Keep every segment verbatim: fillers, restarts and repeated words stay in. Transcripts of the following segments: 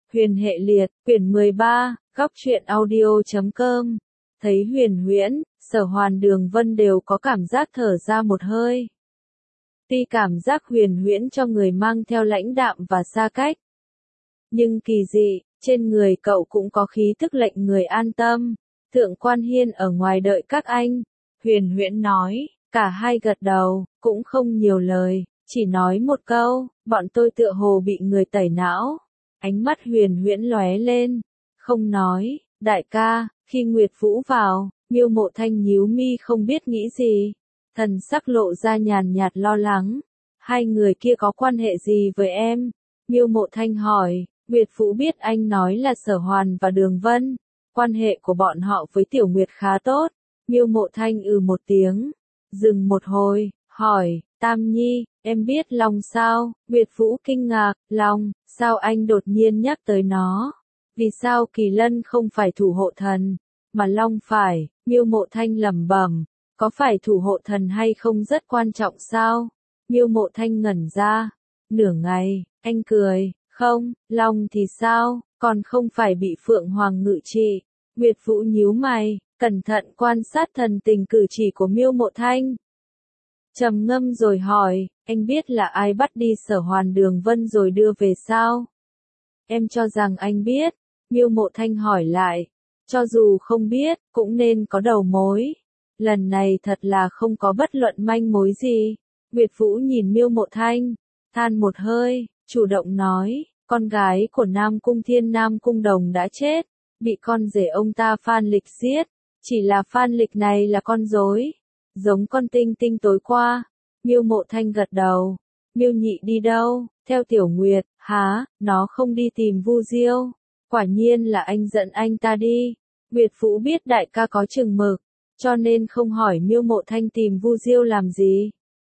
Huyền hệ liệt, quyển mười ba, góc truyện audio chấm com. Thấy Huyền Huyễn, Sở Hoàn Đường Vân đều có cảm giác thở ra một hơi. Tuy cảm giác Huyền Huyễn cho người mang theo lãnh đạm và xa cách, nhưng kỳ dị, trên người cậu cũng có khí thức lệnh người an tâm. Thượng Quan Hiên ở ngoài đợi các anh. Huyền Huyễn nói, cả hai gật đầu, cũng không nhiều lời, chỉ nói một câu, bọn tôi tựa hồ bị người tẩy não. Ánh mắt Huyền Huyễn lóe lên, không nói, đại ca. Khi Nguyệt Vũ vào, Miêu Mộ Thanh nhíu mi không biết nghĩ gì, thần sắc lộ ra nhàn nhạt lo lắng. Hai người kia có quan hệ gì với em? Miêu Mộ Thanh hỏi. Nguyệt Vũ biết anh nói là Sở Hoàn và Đường Vân, quan hệ của bọn họ với Tiểu Nguyệt khá tốt. Miêu Mộ Thanh ừ một tiếng, dừng một hồi, hỏi, Tam Nhi, em biết Long sao? Nguyệt Vũ kinh ngạc, Long, sao anh đột nhiên nhắc tới nó? Vì sao Kỳ Lân không phải thủ hộ thần, mà Long phải? Miêu Mộ Thanh lẩm bẩm, có phải thủ hộ thần hay không rất quan trọng sao? Miêu Mộ Thanh ngẩn ra, nửa ngày, anh cười, không, Long thì sao, còn không phải bị Phượng Hoàng ngự trị. Nguyệt Vũ nhíu mày, cẩn thận quan sát thần tình cử chỉ của Miêu Mộ Thanh. Trầm ngâm rồi hỏi, anh biết là ai bắt đi Sở Hoàn Đường Vân rồi đưa về sao? Em cho rằng anh biết. Miêu Mộ Thanh hỏi lại, cho dù không biết, cũng nên có đầu mối. Lần này thật là không có bất luận manh mối gì. Nguyệt Vũ nhìn Miêu Mộ Thanh, than một hơi, chủ động nói, con gái của Nam Cung Thiên Nam Cung Đồng đã chết, bị con rể ông ta Phan Lịch giết. Chỉ là Phan Lịch này là con rối, giống con tinh tinh tối qua. Miêu Mộ Thanh gật đầu. Miêu Nhị đi đâu? Theo Tiểu Nguyệt. Hả, nó không đi tìm Vu Diêu. Quả nhiên là anh dẫn anh ta đi. Nguyệt Vũ biết đại ca có chừng mực, cho nên không hỏi Miêu Mộ Thanh tìm Vu Diêu làm gì.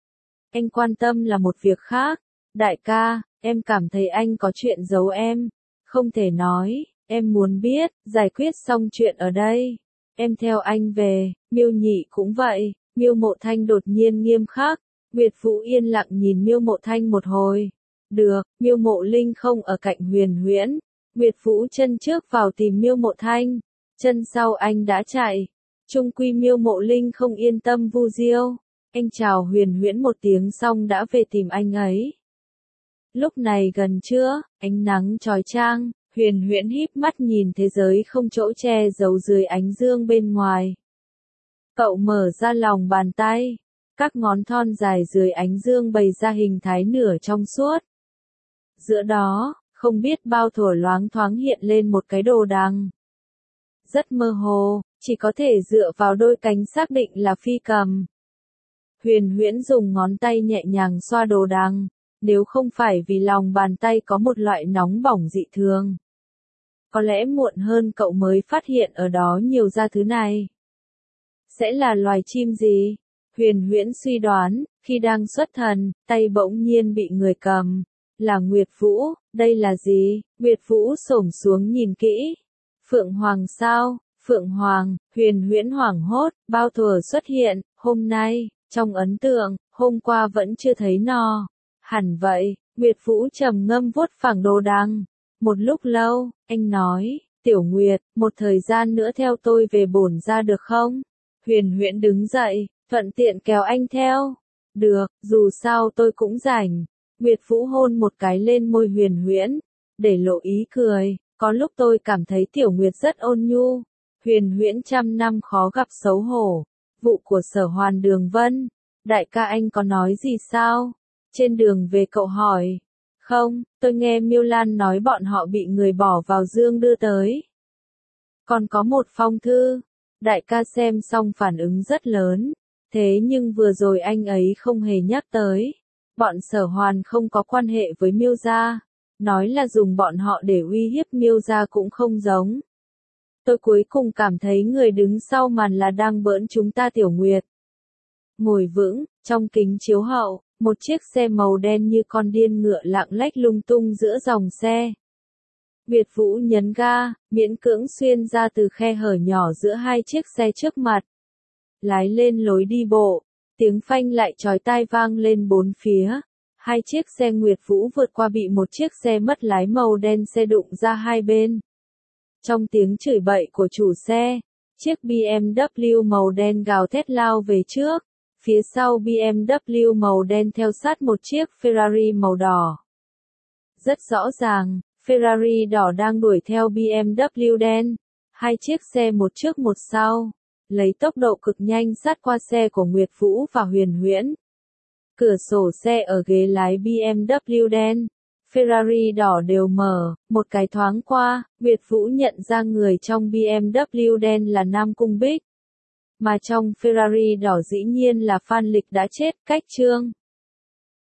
Anh quan tâm là một việc khác. Đại ca, em cảm thấy anh có chuyện giấu em. Không thể nói, em muốn biết, giải quyết xong chuyện ở đây. Em theo anh về. Miêu Nhị cũng vậy. Miêu Mộ Thanh đột nhiên nghiêm khắc. Nguyệt Vũ yên lặng nhìn Miêu Mộ Thanh một hồi. Được, Miêu Mộ Linh không ở cạnh Huyền Huyễn. Nguyệt Vũ chân trước vào tìm Miêu Mộ Thanh, chân sau anh đã chạy. Chung quy Miêu Mộ Linh không yên tâm Vu Diêu. Anh chào Huyền Huyễn một tiếng xong đã về tìm anh ấy. Lúc này gần trưa, ánh nắng chói chang, Huyền Huyễn híp mắt nhìn thế giới không chỗ che giấu dưới ánh dương bên ngoài. Cậu mở ra lòng bàn tay, các ngón thon dài dưới ánh dương bày ra hình thái nửa trong suốt. Giữa đó, không biết bao thuở loáng thoáng hiện lên một cái đồ đằng. Rất mơ hồ, chỉ có thể dựa vào đôi cánh xác định là phi cầm. Huyền Huyễn dùng ngón tay nhẹ nhàng xoa đồ đằng, nếu không phải vì lòng bàn tay có một loại nóng bỏng dị thường. Có lẽ muộn hơn cậu mới phát hiện ở đó nhiều ra thứ này. Sẽ là loài chim gì? Huyền Huyễn suy đoán, khi đang xuất thần, tay bỗng nhiên bị người cầm. Là Nguyệt Vũ, đây là gì? Nguyệt Vũ xổm xuống nhìn kỹ. Phượng Hoàng sao? Phượng Hoàng. Huyền Huyễn hoảng hốt, bao thuở xuất hiện, hôm nay, trong ấn tượng, hôm qua vẫn chưa thấy nó. Hẳn vậy. Nguyệt Vũ trầm ngâm vuốt phẳng đồ đằng. Một lúc lâu, anh nói, Tiểu Nguyệt, một thời gian nữa theo tôi về bổn gia được không? Huyền Huyễn đứng dậy, thuận tiện kéo anh theo. Được, dù sao tôi cũng rảnh. Nguyệt Vũ hôn một cái lên môi Huyền Huyễn, để lộ ý cười, có lúc tôi cảm thấy Tiểu Nguyệt rất ôn nhu. Huyền Huyễn trăm năm khó gặp xấu hổ. Vụ của Sở Hoàn Đường Vân, đại ca anh có nói gì sao? Trên đường về cậu hỏi. Không, tôi nghe Miêu Lan nói bọn họ bị người bỏ vào dương đưa tới. Còn có một phong thư. Đại ca xem xong phản ứng rất lớn. Thế nhưng vừa rồi anh ấy không hề nhắc tới. Bọn Sở Hoàn không có quan hệ với Miêu gia. Nói là dùng bọn họ để uy hiếp Miêu gia cũng không giống. Tôi cuối cùng cảm thấy người đứng sau màn là đang bỡn chúng ta Tiểu Nguyệt. Ngồi vững, trong kính chiếu hậu, một chiếc xe màu đen như con điên ngựa lạng lách lung tung giữa dòng xe. Nguyệt Vũ nhấn ga, miễn cưỡng xuyên ra từ khe hở nhỏ giữa hai chiếc xe trước mặt. Lái lên lối đi bộ, tiếng phanh lại chói tai vang lên bốn phía. Hai chiếc xe Nguyệt Vũ vượt qua bị một chiếc xe mất lái màu đen xe đụng ra hai bên. Trong tiếng chửi bậy của chủ xe, chiếc bê em vê màu đen gào thét lao về trước. Phía sau bê em vê màu đen theo sát một chiếc Ferrari màu đỏ. Rất rõ ràng, Ferrari đỏ đang đuổi theo bê em vê đen. Hai chiếc xe một trước một sau, lấy tốc độ cực nhanh sát qua xe của Nguyệt Vũ và Huyền Huyễn. Cửa sổ xe ở ghế lái bê em vê đen, Ferrari đỏ đều mở, một cái thoáng qua, Nguyệt Vũ nhận ra người trong bê em vê đen là Nam Cung Bích. Mà trong Ferrari đỏ dĩ nhiên là Phan Lịch đã chết, cách chương.